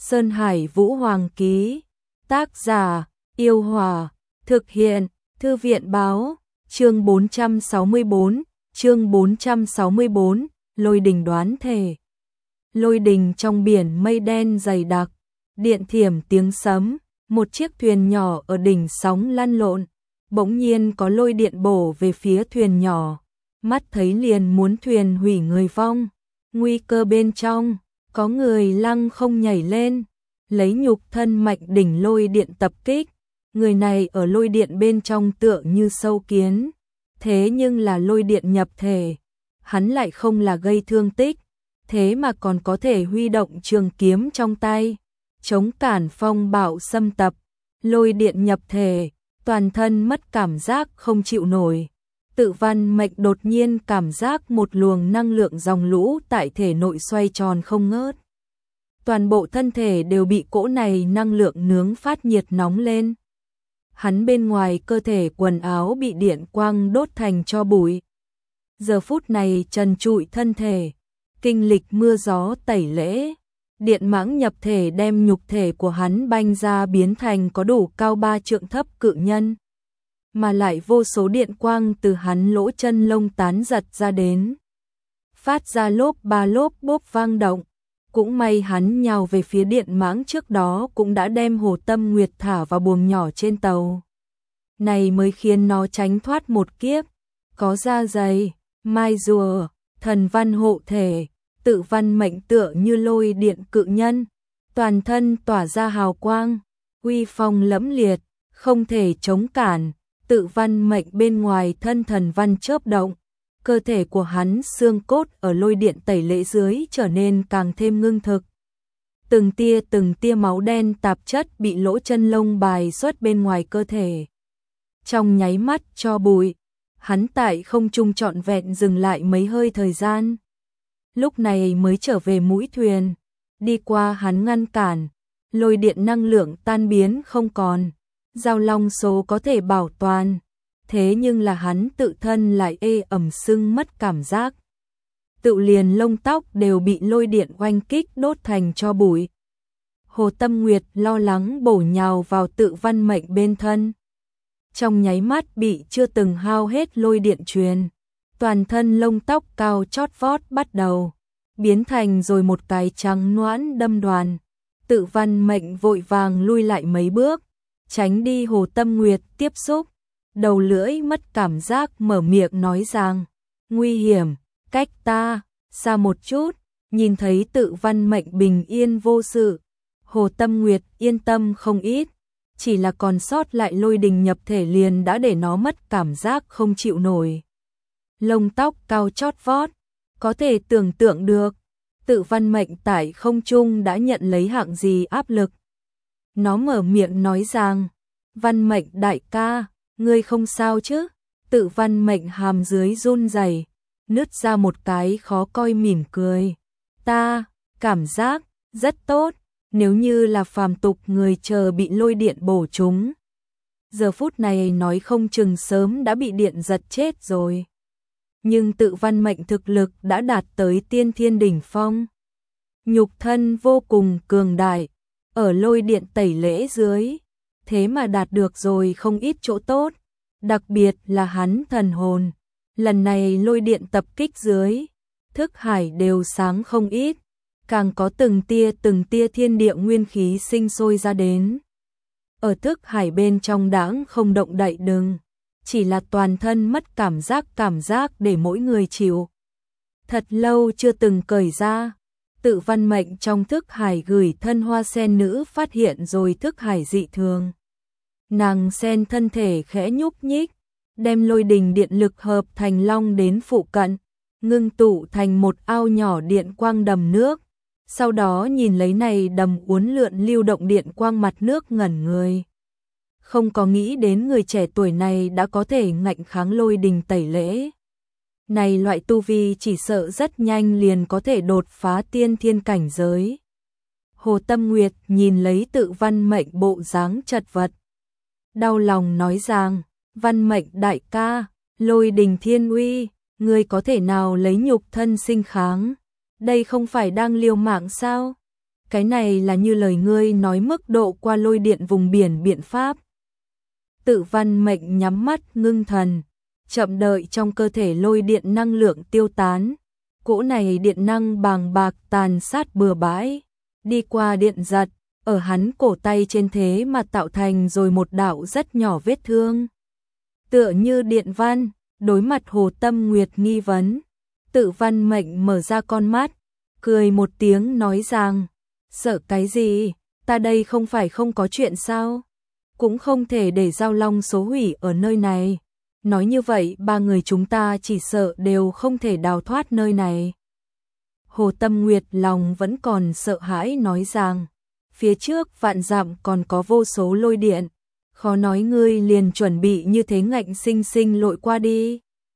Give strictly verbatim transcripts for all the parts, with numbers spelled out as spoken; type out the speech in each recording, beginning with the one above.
Sơn Hải Vũ Hoàng ký. Tác giả, Yêu Hòa. Thực hiện, Thư viện Báo. Chương bốn trăm sáu mươi bốn, chương bốn trăm sáu mươi bốn, lôi đình đoán thể. Lôi đình trong biển mây đen dày đặc, điện thiểm tiếng sấm, một chiếc thuyền nhỏ ở đỉnh sóng lăn lộn, bỗng nhiên có lôi điện bổ về phía thuyền nhỏ, mắt thấy liền muốn thuyền hủy người vong. Nguy cơ bên trong, có người lăng không nhảy lên, lấy nhục thân mạnh đỉnh lôi điện tập kích. Người này ở lôi điện bên trong tựa như sâu kiến, thế nhưng là lôi điện nhập thể, hắn lại không là gây thương tích, thế mà còn có thể huy động trường kiếm trong tay, chống cản phong bạo xâm tập. Lôi điện nhập thể, toàn thân mất cảm giác không chịu nổi. Tự Văn Mệnh đột nhiên cảm giác một luồng năng lượng dòng lũ tại thể nội xoay tròn không ngớt. Toàn bộ thân thể đều bị cỗ này năng lượng nướng phát nhiệt nóng lên. Hắn bên ngoài cơ thể quần áo bị điện quang đốt thành tro bụi. Giờ phút này trần trụi thân thể, kinh lịch mưa gió tẩy lễ, điện mãng nhập thể đem nhục thể của hắn banh ra biến thành có đủ cao ba trượng thấp cự nhân. Mà lại vô số điện quang từ hắn lỗ chân lông tán giật ra đến, phát ra lốp ba lốp bốp vang động. Cũng may hắn nhào về phía điện mãng trước đó cũng đã đem Hồ Tâm Nguyệt thả vào buồng nhỏ trên tàu. Này mới khiến nó tránh thoát một kiếp. Có da dày, mai rùa, thần văn hộ thể, Tự Văn Mệnh tựa như lôi điện cự nhân, toàn thân tỏa ra hào quang, uy phong lẫm liệt, không thể chống cản. Tự Văn Mệnh bên ngoài thân thần văn chớp động, cơ thể của hắn xương cốt ở lôi điện tẩy lễ dưới trở nên càng thêm ngưng thực. Từng tia từng tia máu đen tạp chất bị lỗ chân lông bài xuất bên ngoài cơ thể. Trong nháy mắt cho bụi, hắn tại không trung trọn vẹn dừng lại mấy hơi thời gian. Lúc này mới trở về mũi thuyền, đi qua hắn ngăn cản, lôi điện năng lượng tan biến không còn, giao long số có thể bảo toàn. Thế nhưng là hắn tự thân lại ê ẩm sưng mất cảm giác. Tự liền lông tóc đều bị lôi điện oanh kích đốt thành tro bụi. Hồ Tâm Nguyệt lo lắng bổ nhào vào Tự Văn Mệnh bên thân. Trong nháy mắt bị chưa từng hao hết lôi điện truyền, toàn thân lông tóc cao chót vót bắt đầu biến thành rồi một cái trắng noãn đâm đoàn. Tự Văn Mệnh vội vàng lui lại mấy bước, tránh đi Hồ Tâm Nguyệt tiếp xúc. Đầu lưỡi mất cảm giác mở miệng nói rằng, nguy hiểm, cách ta xa một chút. Nhìn thấy Tự Văn Mệnh bình yên vô sự, Hồ Tâm Nguyệt yên tâm không ít, chỉ là còn sót lại lôi đình nhập thể liền đã để nó mất cảm giác không chịu nổi. Lông tóc cao chót vót, có thể tưởng tượng được, Tự Văn Mệnh tại không trung đã nhận lấy hạng gì áp lực. Nó mở miệng nói rằng, Văn Mệnh đại ca, ngươi không sao chứ? Tự Văn Mệnh hàm dưới run rẩy, nứt ra một cái khó coi mỉm cười. Ta, cảm giác rất tốt, nếu như là phàm tục người chờ bị lôi điện bổ trúng. Giờ phút này nói không chừng sớm đã bị điện giật chết rồi. Nhưng Tự Văn Mệnh thực lực đã đạt tới tiên thiên đỉnh phong. Nhục thân vô cùng cường đại, ở lôi điện tẩy lễ dưới, thế mà đạt được rồi không ít chỗ tốt, đặc biệt là hắn thần hồn. Lần này lôi điện tập kích dưới, thức hải đều sáng không ít, càng có từng tia từng tia thiên địa nguyên khí sinh sôi ra đến. Ở thức hải bên trong đãng không động đậy đừng, chỉ là toàn thân mất cảm giác cảm giác để mỗi người chịu. Thật lâu chưa từng cởi ra, Tự Văn Mệnh trong thức hải gửi thân hoa sen nữ phát hiện rồi thức hải dị thường. Nàng sen thân thể khẽ nhúc nhích, đem lôi đình điện lực hợp thành long đến phụ cận, ngưng tụ thành một ao nhỏ điện quang đầm nước. Sau đó nhìn lấy này đầm uốn lượn lưu động điện quang mặt nước ngẩn người. Không có nghĩ đến người trẻ tuổi này đã có thể ngạnh kháng lôi đình tẩy lễ. Này loại tu vi chỉ sợ rất nhanh liền có thể đột phá tiên thiên cảnh giới. Hồ Tâm Nguyệt nhìn lấy Tự Văn Mệnh bộ dáng chật vật, đau lòng nói rằng, Văn Mệnh đại ca, lôi đình thiên uy, ngươi có thể nào lấy nhục thân sinh kháng? Đây không phải đang liều mạng sao? cái này là như lời ngươi nói mức độ qua lôi điện vùng biển biện pháp. Tự Văn Mệnh nhắm mắt ngưng thần, chậm đợi trong cơ thể lôi điện năng lượng tiêu tán. Cỗ này điện năng bàng bạc tàn sát bừa bãi, đi qua điện giật, ở hắn cổ tay trên thế mà tạo thành rồi một đạo rất nhỏ vết thương. Tựa như điện văn, đối mặt Hồ Tâm Nguyệt nghi vấn, Tự Văn Mệnh mở ra con mắt, cười một tiếng nói rằng, sợ cái gì, ta đây không phải không có chuyện sao, cũng không thể để Giao Long số hủy ở nơi này. Nói như vậy ba người chúng ta chỉ sợ đều không thể đào thoát nơi này. Hồ Tâm Nguyệt lòng vẫn còn sợ hãi nói rằng, phía trước vạn dặm còn có vô số lôi điện, khó nói ngươi liền chuẩn bị như thế ngạnh sinh sinh lội qua đi.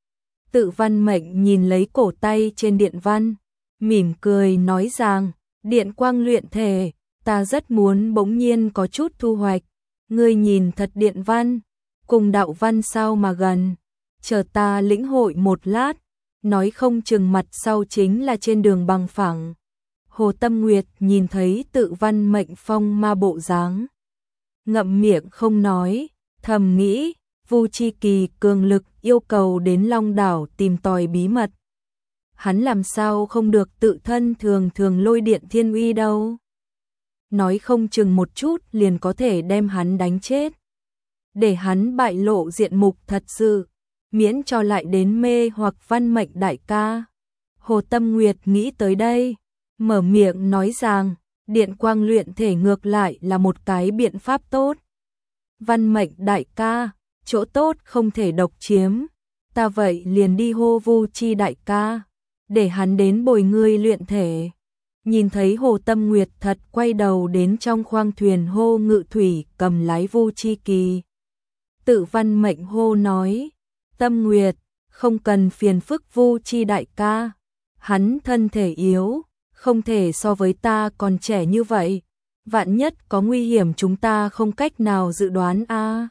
Tự Văn Mệnh nhìn lấy cổ tay trên điện văn, mỉm cười nói rằng, điện quang luyện thể, ta rất muốn bỗng nhiên có chút thu hoạch, ngươi nhìn thật điện văn, cùng đạo văn sao mà gần, chờ ta lĩnh hội một lát, nói không chừng mặt sau chính là trên đường bằng phẳng. Hồ Tâm Nguyệt nhìn thấy Tự Văn Mệnh phong ma bộ dáng, ngậm miệng không nói, thầm nghĩ, Vu Chi Kỳ cường lực yêu cầu đến Long Đảo tìm tòi bí mật. Hắn làm sao không được tự thân thường thường lôi điện thiên uy đâu. Nói không chừng một chút liền có thể đem hắn đánh chết. Để hắn bại lộ diện mục thật sự, miễn cho lại đến mê hoặc Văn Mệnh đại ca. Hồ Tâm Nguyệt nghĩ tới đây, mở miệng nói rằng, điện quang luyện thể ngược lại là một cái biện pháp tốt. Văn Mệnh đại ca, chỗ tốt không thể độc chiếm, ta vậy liền đi hô Vu Chi đại ca, để hắn đến bồi ngươi luyện thể. Nhìn thấy Hồ Tâm Nguyệt thật quay đầu đến trong khoang thuyền hô Ngự Thủy cầm lái Vu Chi Kỳ. Tự Văn Mệnh hô nói, Tâm Nguyệt, không cần phiền phức Vu Chi đại ca, hắn thân thể yếu, không thể so với ta còn trẻ như vậy, vạn nhất có nguy hiểm chúng ta không cách nào dự đoán a. À.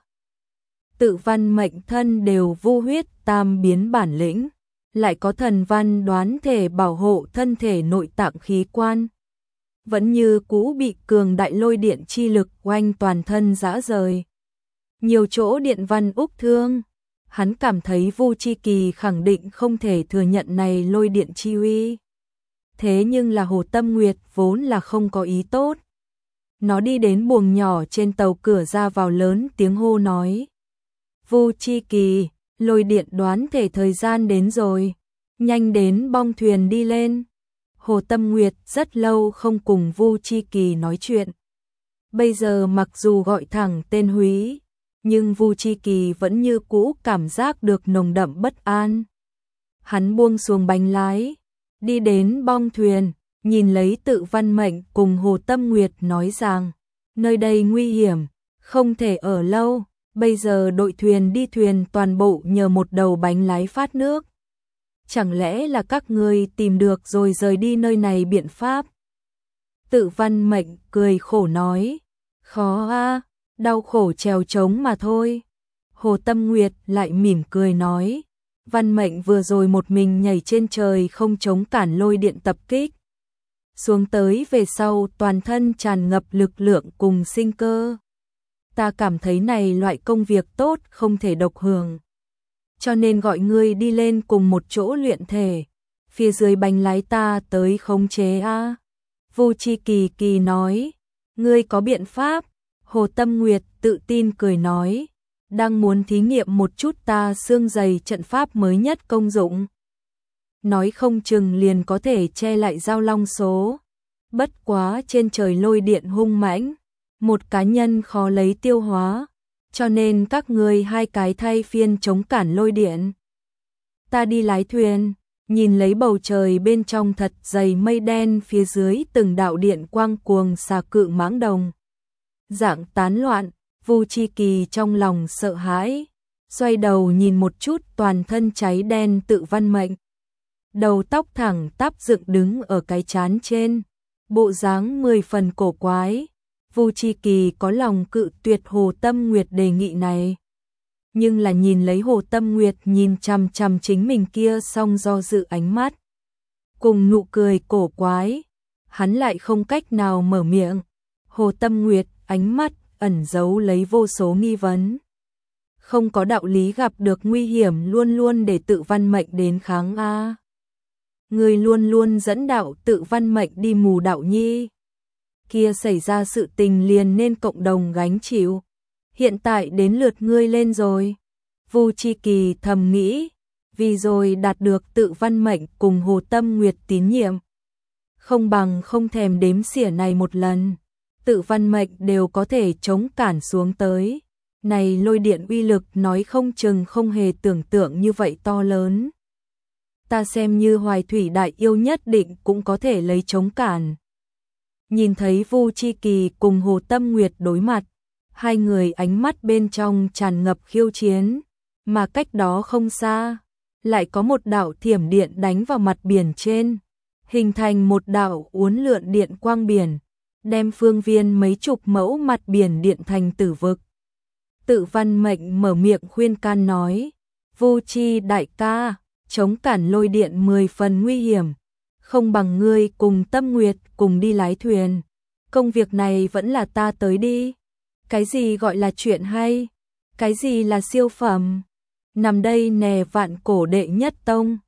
Tự Văn Mệnh thân đều vu huyết tam biến bản lĩnh, lại có thần văn đoán thể bảo hộ thân thể nội tạng khí quan, vẫn như cũ bị cường đại lôi điện chi lực oanh toàn thân rã rời. Nhiều chỗ điện văn úc thương, hắn cảm thấy Vu Chi Kỳ khẳng định không thể thừa nhận này lôi điện chi uy. Thế nhưng là Hồ Tâm Nguyệt vốn là không có ý tốt. Nó đi đến buồng nhỏ trên tàu cửa ra vào lớn tiếng hô nói, Vu Chi Kỳ, lôi điện đoán thể thời gian đến rồi, nhanh đến bong thuyền đi lên. Hồ Tâm Nguyệt rất lâu không cùng Vu Chi Kỳ nói chuyện. Bây giờ mặc dù gọi thẳng tên Húy, nhưng Vu Chi Kỳ vẫn như cũ cảm giác được nồng đậm bất an. Hắn buông xuồng bánh lái, đi đến bong thuyền, nhìn lấy Tự Văn Mệnh cùng Hồ Tâm Nguyệt nói rằng, nơi đây nguy hiểm, không thể ở lâu, bây giờ đội thuyền đi thuyền toàn bộ nhờ một đầu bánh lái phát nước. Chẳng lẽ là các ngươi tìm được rồi rời đi nơi này biện pháp? Tự Văn Mệnh cười khổ nói, khó a, đau khổ trèo trống mà thôi. Hồ Tâm Nguyệt lại mỉm cười nói, Văn Mệnh vừa rồi một mình nhảy trên trời không chống cản lôi điện tập kích. Xuống tới về sau toàn thân tràn ngập lực lượng cùng sinh cơ. Ta cảm thấy này loại công việc tốt không thể độc hưởng. Cho nên gọi ngươi đi lên cùng một chỗ luyện thể. Phía dưới bánh lái ta tới khống chế a. À. Vu Chi Kỳ Kỳ nói, ngươi có biện pháp. Hồ Tâm Nguyệt tự tin cười nói, đang muốn thí nghiệm một chút ta xương dày trận pháp mới nhất công dụng. Nói không chừng liền có thể che lại Giao Long số. Bất quá trên trời lôi điện hung mãnh, một cá nhân khó lấy tiêu hóa, cho nên các ngươi hai cái thay phiên chống cản lôi điện. Ta đi lái thuyền, nhìn lấy bầu trời bên trong thật dày mây đen, phía dưới từng đạo điện quang cuồng xà cự mãng đồng. Dạng tán loạn, Vu Chi Kỳ trong lòng sợ hãi, xoay đầu nhìn một chút toàn thân cháy đen Tự Văn Mệnh. Đầu tóc thẳng tắp dựng đứng ở cái trán trên, bộ dáng mười phần cổ quái. Vu Chi Kỳ có lòng cự tuyệt Hồ Tâm Nguyệt đề nghị này. Nhưng là nhìn lấy Hồ Tâm Nguyệt nhìn chằm chằm chính mình kia xong do dự ánh mắt. Cùng nụ cười cổ quái, hắn lại không cách nào mở miệng. Hồ Tâm Nguyệt, ánh mắt ẩn giấu lấy vô số nghi vấn. Không có đạo lý gặp được nguy hiểm luôn luôn để Tự Văn Mệnh đến kháng a. Người luôn luôn dẫn đạo Tự Văn Mệnh đi mù đạo nhi. Kia xảy ra sự tình liền nên cộng đồng gánh chịu. Hiện tại đến lượt ngươi lên rồi. Vu Chi Kỳ thầm nghĩ, vì rồi đạt được Tự Văn Mệnh cùng Hồ Tâm Nguyệt tín nhiệm. Không bằng không thèm đếm xỉa này một lần. Tự Văn Mệnh đều có thể chống cản xuống tới. Này lôi điện uy lực nói không chừng không hề tưởng tượng như vậy to lớn. Ta xem như Hoài Thủy đại yêu nhất định cũng có thể lấy chống cản. Nhìn thấy Vu Chi Kỳ cùng Hồ Tâm Nguyệt đối mặt, hai người ánh mắt bên trong tràn ngập khiêu chiến, mà cách đó không xa, lại có một đạo thiểm điện đánh vào mặt biển trên, hình thành một đạo uốn lượn điện quang biển, đem phương viên mấy chục mẫu mặt biển điện thành tử vực. Tự Văn Mệnh mở miệng khuyên can nói, Vu Chi đại ca, chống cản lôi điện mười phần nguy hiểm, không bằng ngươi cùng Tâm Nguyệt cùng đi lái thuyền. Công việc này vẫn là ta tới đi. Cái gì gọi là chuyện hay? Cái gì là siêu phẩm? Nằm đây nè vạn cổ đệ nhất tông.